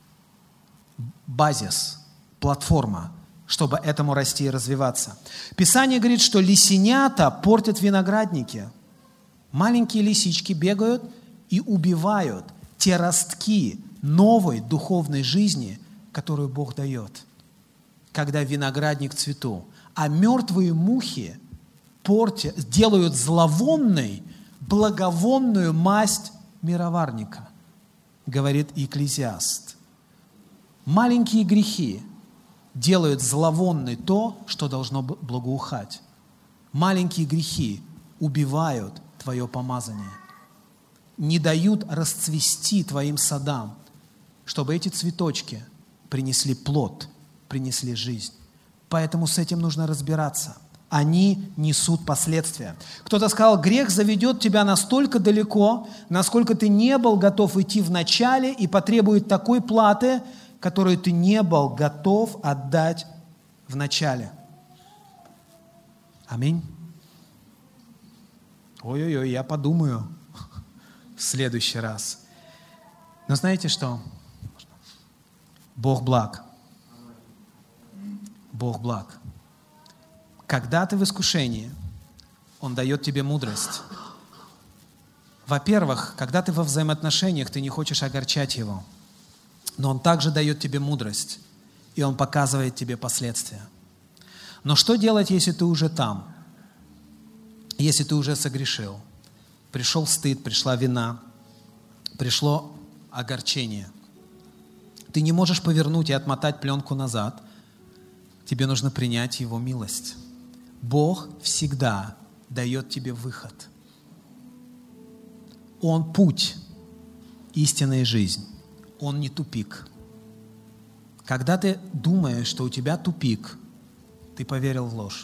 Базис, платформа, чтобы этому расти и развиваться. Писание говорит, что лисенята портят виноградники. Маленькие лисички бегают и убивают те ростки новой духовной жизни, которую Бог дает, когда виноградник в цвету. А мертвые мухи портят, делают зловонной, благовонную масть мироварника, говорит Екклезиаст. Маленькие грехи делают зловонной то, что должно благоухать. Маленькие грехи убивают твое помазание, не дают расцвести твоим садам, чтобы эти цветочки принесли плод, принесли жизнь. Поэтому с этим нужно разбираться. Они несут последствия. Кто-то сказал, грех заведет тебя настолько далеко, насколько ты не был готов идти в начале и потребует такой платы, которую ты не был готов отдать в начале. Аминь. Ой-ой-ой, я подумаю в следующий раз. Но знаете что? Бог благ. Бог благ. Когда ты в искушении, Он дает тебе мудрость. Во-первых, когда ты во взаимоотношениях, ты не хочешь огорчать Его. Но Он также дает тебе мудрость, и Он показывает тебе последствия. Но что делать, если ты уже там? Если ты уже согрешил? Пришел стыд, пришла вина, пришло огорчение. Ты не можешь повернуть и отмотать пленку назад. Тебе нужно принять Его милость. Бог всегда дает тебе выход. Он путь, истинная жизнь. Он не тупик. Когда ты думаешь, что у тебя тупик, ты поверил в ложь.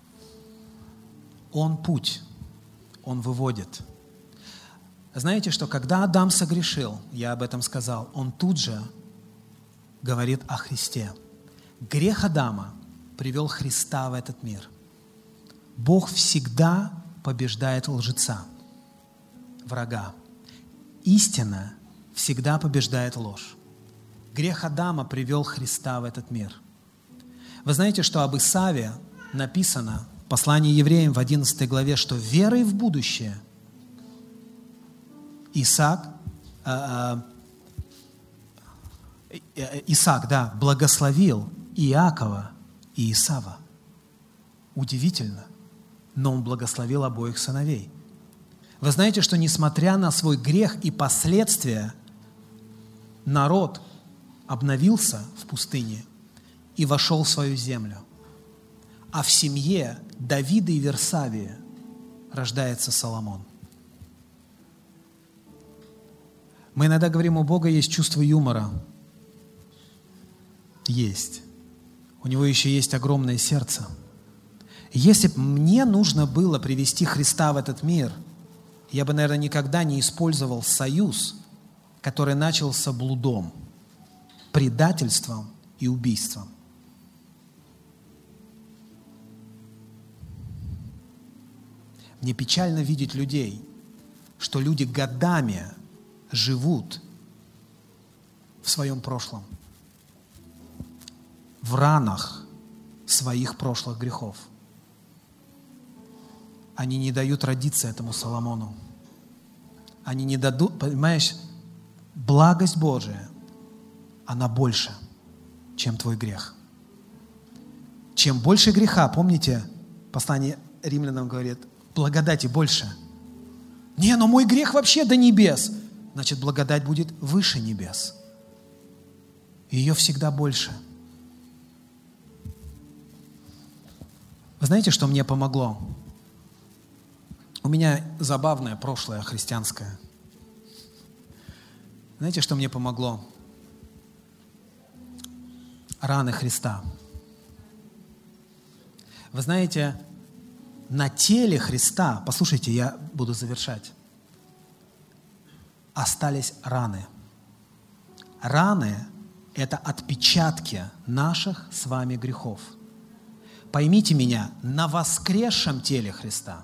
Он путь, Он выводит. Знаете, что когда Адам согрешил, я об этом сказал, он тут же говорит о Христе. Грех Адама привел Христа в этот мир. Бог всегда побеждает лжеца, врага. Истина всегда побеждает ложь. Грех Адама привел Христа в этот мир. Вы знаете, что об Исаве написано в послании Евреям в одиннадцатой главе, что верой в будущее Исаак, э, э, Исаак, да, благословил Иакова и Исава. Удивительно, но он благословил обоих сыновей. Вы знаете, что несмотря на свой грех и последствия, народ обновился в пустыне и вошел в свою землю. А в семье Давида и Версавия рождается Соломон. Мы иногда говорим, у Бога есть чувство юмора. Есть. У Него еще есть огромное сердце. Если бы мне нужно было привести Христа в этот мир, я бы, наверное, никогда не использовал союз, который начался блудом, предательством и убийством. Мне печально видеть людей, что люди годами живут в своем прошлом, в ранах своих прошлых грехов. Они не дают родиться этому Соломону. Они не дадут, понимаешь, благость Божия, она больше, чем твой грех. Чем больше греха, помните, послание Римлянам говорит, благодати больше. Не, но мой грех вообще до небес. Значит, благодать будет выше небес. И ее всегда больше. Вы знаете, что мне помогло? У меня забавное прошлое христианское. Знаете, что мне помогло? Раны Христа. Вы знаете, на теле Христа, послушайте, я буду завершать, остались раны. Раны – это отпечатки наших с вами грехов. Поймите меня, на воскресшем теле Христа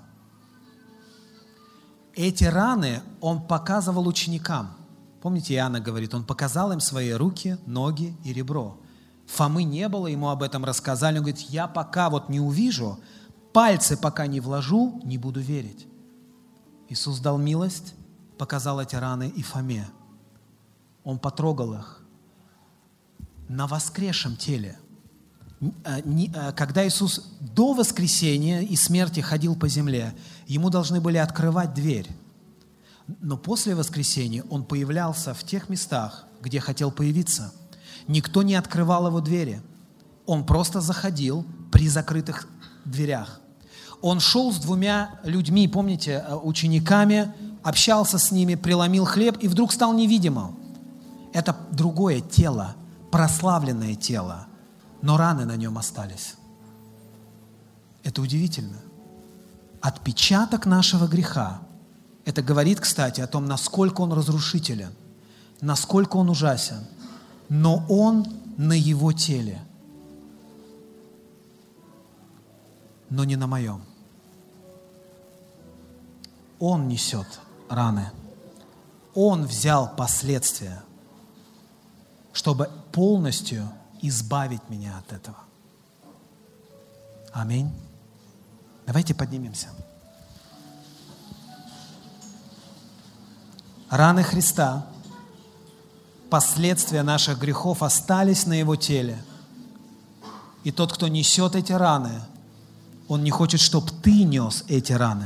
эти раны Он показывал ученикам. Помните, Иоанна говорит, Он показал им свои руки, ноги и ребро. Фомы не было, ему об этом рассказали. Он говорит, я пока вот не увижу, пальцы пока не вложу, не буду верить. Иисус дал милость, показал эти раны и Фоме. Он потрогал их на воскресшем теле. Когда Иисус до воскресения и смерти ходил по земле, Ему должны были открывать дверь. Но после воскресения Он появлялся в тех местах, где хотел появиться. Никто не открывал Его двери. Он просто заходил при закрытых дверях. Он шел с двумя людьми, помните, учениками, общался с ними, преломил хлеб и вдруг стал невидимым. Это другое тело, прославленное тело, но раны на нем остались. Это удивительно. Отпечаток нашего греха. Это говорит, кстати, о том, насколько он разрушителен, насколько он ужасен, но он на его теле, но не на моем. Он несет раны. Он взял последствия, чтобы полностью избавить меня от этого. Аминь. Давайте поднимемся. Раны Христа, последствия наших грехов остались на Его теле. И тот, кто несет эти раны, он не хочет, чтобы ты нес эти раны.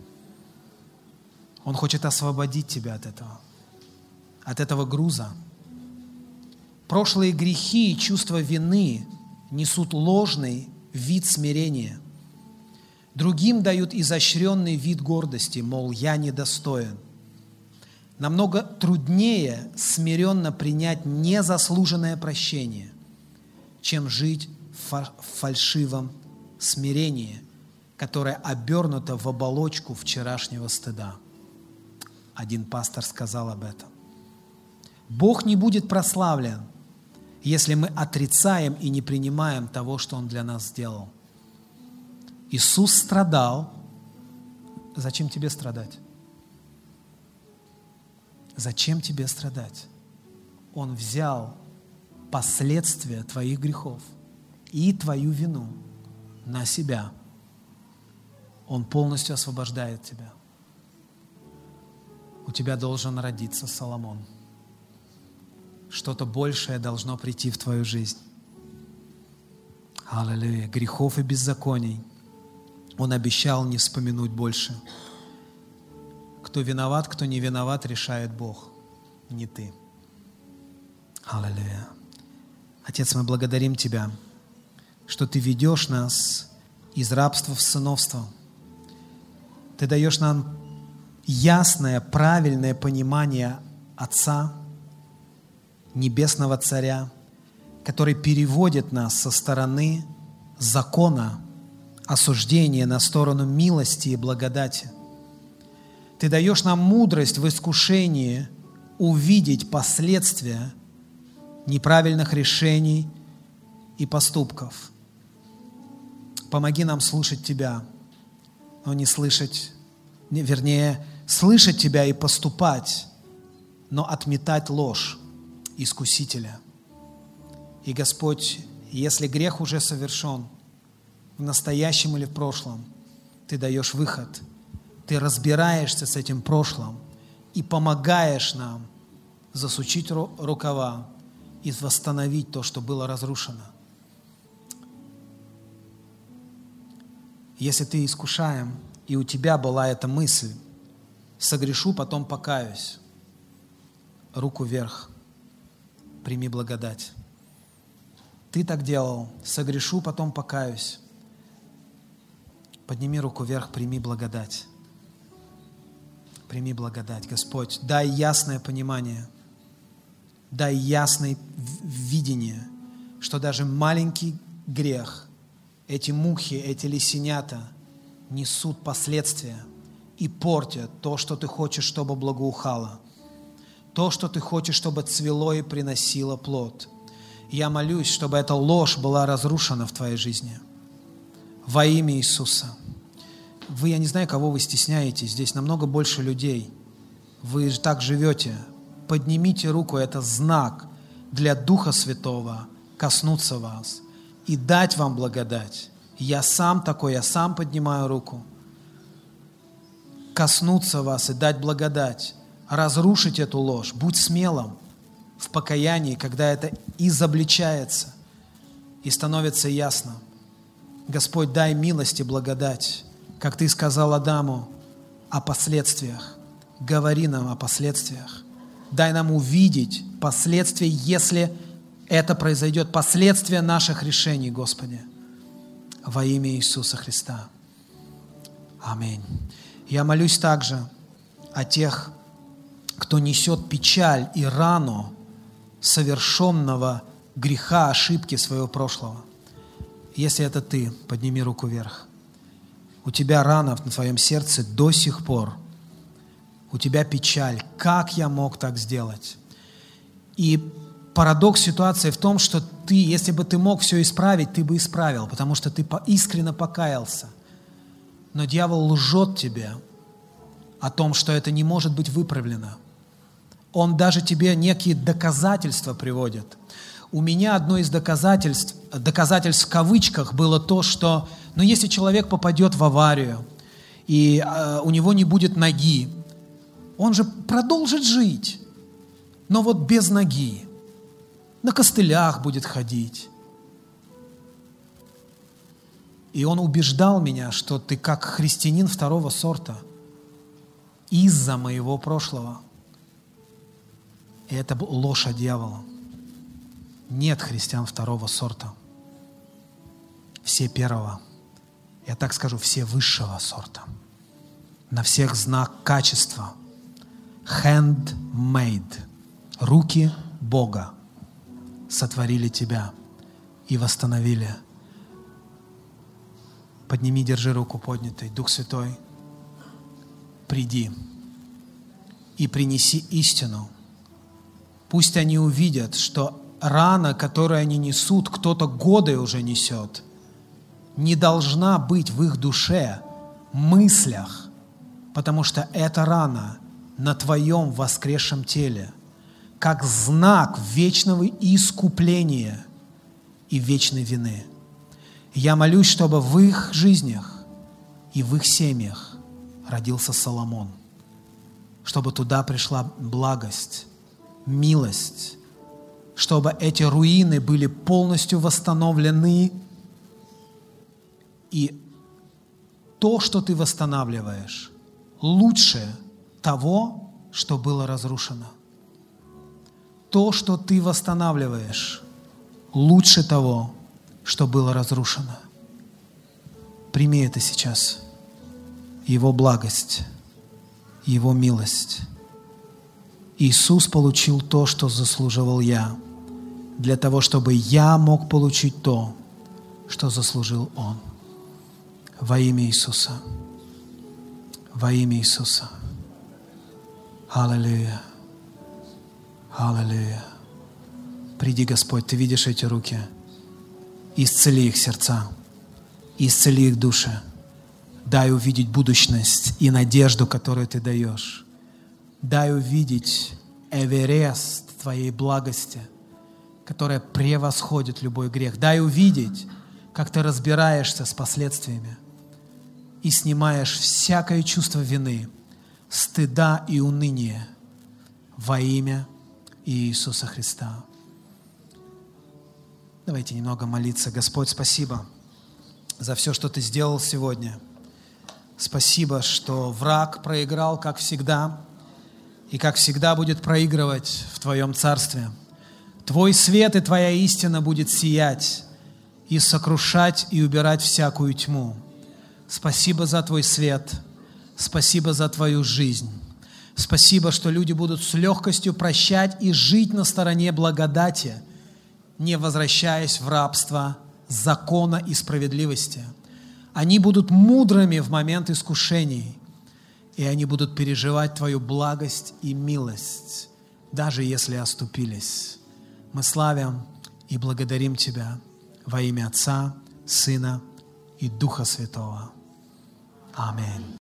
Он хочет освободить тебя от этого, от этого груза. Прошлые грехи и чувство вины несут ложный вид смирения. Другим дают изощренный вид гордости, мол, я недостоин. Намного труднее смиренно принять незаслуженное прощение, чем жить в фальшивом смирении, которое обернуто в оболочку вчерашнего стыда. Один пастор сказал об этом. Бог не будет прославлен, если мы отрицаем и не принимаем того, что Он для нас сделал. Иисус страдал. Зачем тебе страдать? Зачем тебе страдать? Он взял последствия твоих грехов и твою вину на себя. Он полностью освобождает тебя. У тебя должен родиться Соломон. Что-то большее должно прийти в твою жизнь. Аллилуйя. Грехов и беззаконий Он обещал не вспомянуть больше. Кто виноват, кто не виноват, решает Бог, не ты. Аллилуйя. Отец, мы благодарим Тебя, что Ты ведешь нас из рабства в сыновство. Ты даешь нам ясное, правильное понимание Отца, Небесного Царя, который переводит нас со стороны закона, осуждения на сторону милости и благодати. Ты даешь нам мудрость в искушении увидеть последствия неправильных решений и поступков. Помоги нам слышать Тебя, но не слышать, вернее, слышать Тебя и поступать, но отметать ложь искусителя. И, Господь, если грех уже совершен, в настоящем или в прошлом, Ты даешь выход. Ты разбираешься с этим прошлым и помогаешь нам засучить рукава и восстановить то, что было разрушено. Если ты искушаем, и у тебя была эта мысль, согрешу, потом покаюсь, руку вверх, прими благодать. Ты так делал, согрешу, потом покаюсь. Подними руку вверх, прими благодать. Прими благодать, Господь. Дай ясное понимание, дай ясное видение, что даже маленький грех, эти мухи, эти лисенята несут последствия и портят то, что Ты хочешь, чтобы благоухало, то, что Ты хочешь, чтобы цвело и приносило плод. Я молюсь, чтобы эта ложь была разрушена в Твоей жизни. Во имя Иисуса. Вы, я не знаю, кого вы стесняетесь, здесь намного больше людей. Вы так живете. Поднимите руку, это знак для Духа Святого коснуться вас и дать вам благодать. Я сам такой, я сам поднимаю руку. Коснуться вас и дать благодать. Разрушить эту ложь. Будь смелым в покаянии, когда это изобличается и становится ясно. Господь, дай милость и благодать, как Ты сказал Адаму о последствиях. Говори нам о последствиях. Дай нам увидеть последствия, если это произойдет, последствия наших решений, Господи, во имя Иисуса Христа. Аминь. Я молюсь также о тех, кто несет печаль и рану совершенного греха, ошибки своего прошлого. Если это ты, подними руку вверх. У тебя рана в твоем сердце до сих пор. У тебя печаль. Как я мог так сделать? И парадокс ситуации в том, что ты, если бы ты мог все исправить, ты бы исправил, потому что ты искренне покаялся. Но дьявол лжет тебе о том, что это не может быть выправлено. Он даже тебе некие доказательства приводит. У меня одно из доказательств, доказательств в кавычках было то, что ну, если человек попадет в аварию, и э, у него не будет ноги, он же продолжит жить, но вот без ноги, на костылях будет ходить. И он убеждал меня, что ты как христианин второго сорта из-за моего прошлого. И это ложь от дьявола. Нет христиан второго сорта. Все первого. Я так скажу, все высшего сорта. На всех знак качества. Handmade. Руки Бога сотворили тебя и восстановили. Подними, держи руку поднятой. Дух Святой, приди и принеси истину. Пусть они увидят, что рана, которую они несут, кто-то годы уже несет, не должна быть в их душе, мыслях, потому что эта рана на твоем воскресшем теле, как знак вечного искупления и вечной вины. Я молюсь, чтобы в их жизнях и в их семьях родился Соломон, чтобы туда пришла благость, милость, чтобы эти руины были полностью восстановлены. И то, что ты восстанавливаешь, лучше того, что было разрушено. То, что ты восстанавливаешь, лучше того, что было разрушено. Прими это сейчас. Его благость, Его милость. Иисус получил то, что заслуживал я, для того, чтобы я мог получить то, что заслужил Он. Во имя Иисуса. Во имя Иисуса. Аллилуйя. Аллилуйя. Приди, Господь, Ты видишь эти руки. Исцели их сердца. Исцели их души. Дай увидеть будущность и надежду, которую Ты даешь. Дай увидеть эверест Твоей благости, которая превосходит любой грех. Дай увидеть, как Ты разбираешься с последствиями и снимаешь всякое чувство вины, стыда и уныния во имя Иисуса Христа. Давайте немного молиться. Господь, спасибо за все, что Ты сделал сегодня. Спасибо, что враг проиграл, как всегда, и как всегда будет проигрывать в Твоем Царстве. Твой свет и Твоя истина будет сиять и сокрушать и убирать всякую тьму. Спасибо за Твой свет, спасибо за Твою жизнь. Спасибо, что люди будут с легкостью прощать и жить на стороне благодати, не возвращаясь в рабство закона и справедливости. Они будут мудрыми в момент искушений, и они будут переживать Твою благость и милость, даже если оступились. Мы славим и благодарим Тебя во имя Отца, Сына и Духа Святого. Аминь.